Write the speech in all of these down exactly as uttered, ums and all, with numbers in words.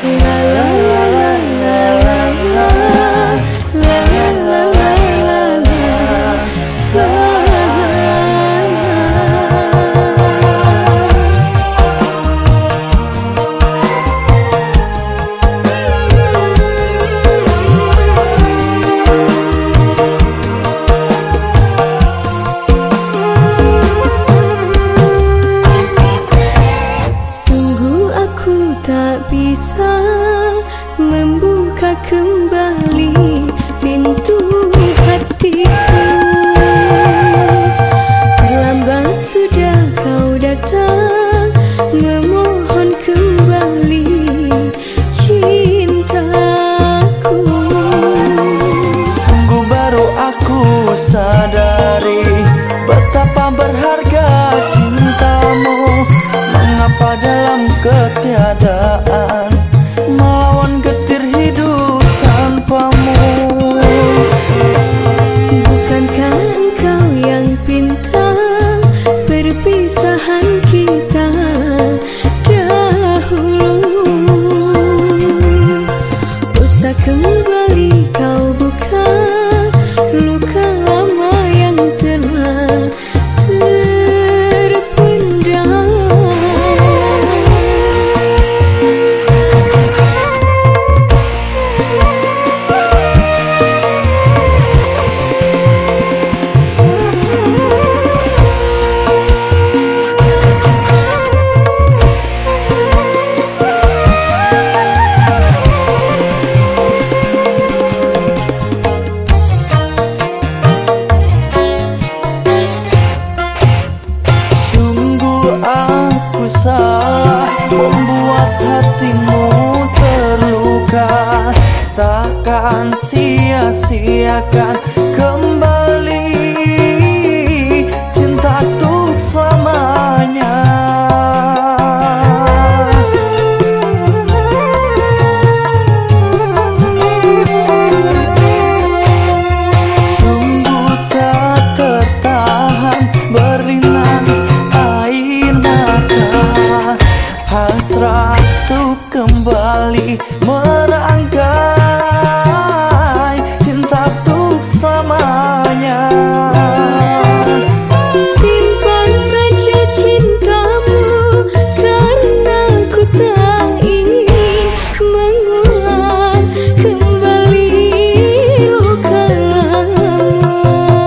Tak bisa membuka kembali pintu hatiku. Terlambat sudah kau datang memohon kembali cintaku. Sungguh baru aku sadari betapa berharga cintamu. Mengapa dalam ketiadaan melawan getir hidup tanpamu? Bukankah engkau yang pinta perpisahan kita dahulu? Usah kembali kau buka luka lama yang telah terpendam. Aku salah membuat hatimu terluka. Takkan sia-siakan kembali cintaku selamanya. Sungguh tak tertahan berlinang hasrat tuh kembali merangkai cinta tuh selamanya. Simpan saja cintamu karena ku tak ingin mengulang kembali luka lama.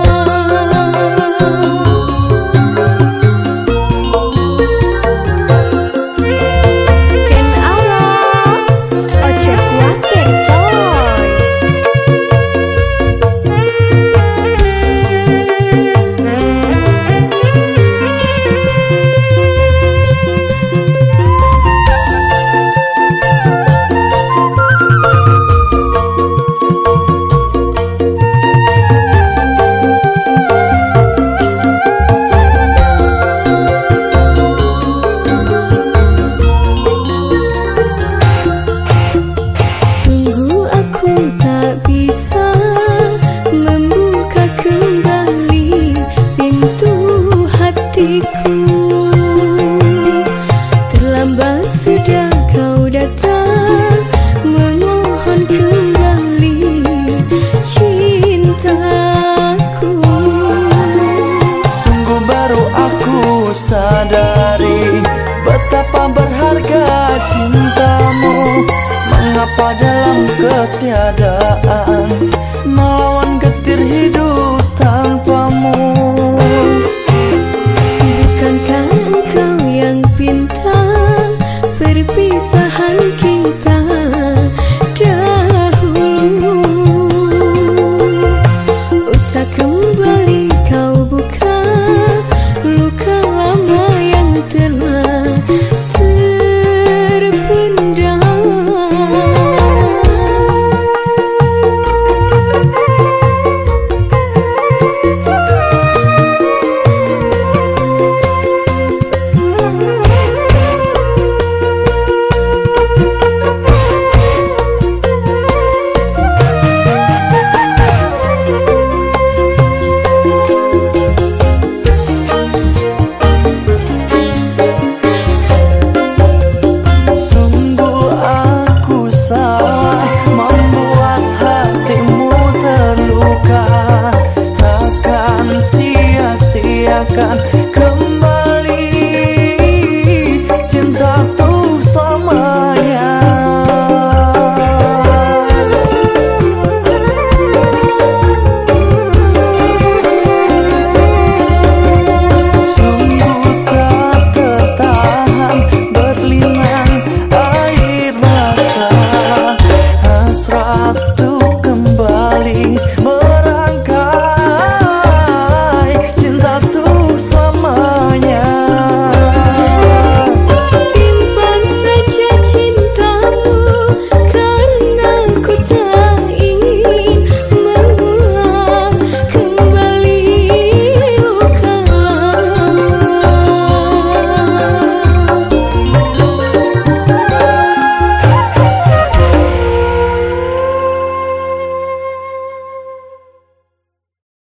Terlambat sudah kau datang memohon kembali cintaku. Sungguh baru aku sadari betapa berharga cintamu. Mengapa dalam ketiadaan melawan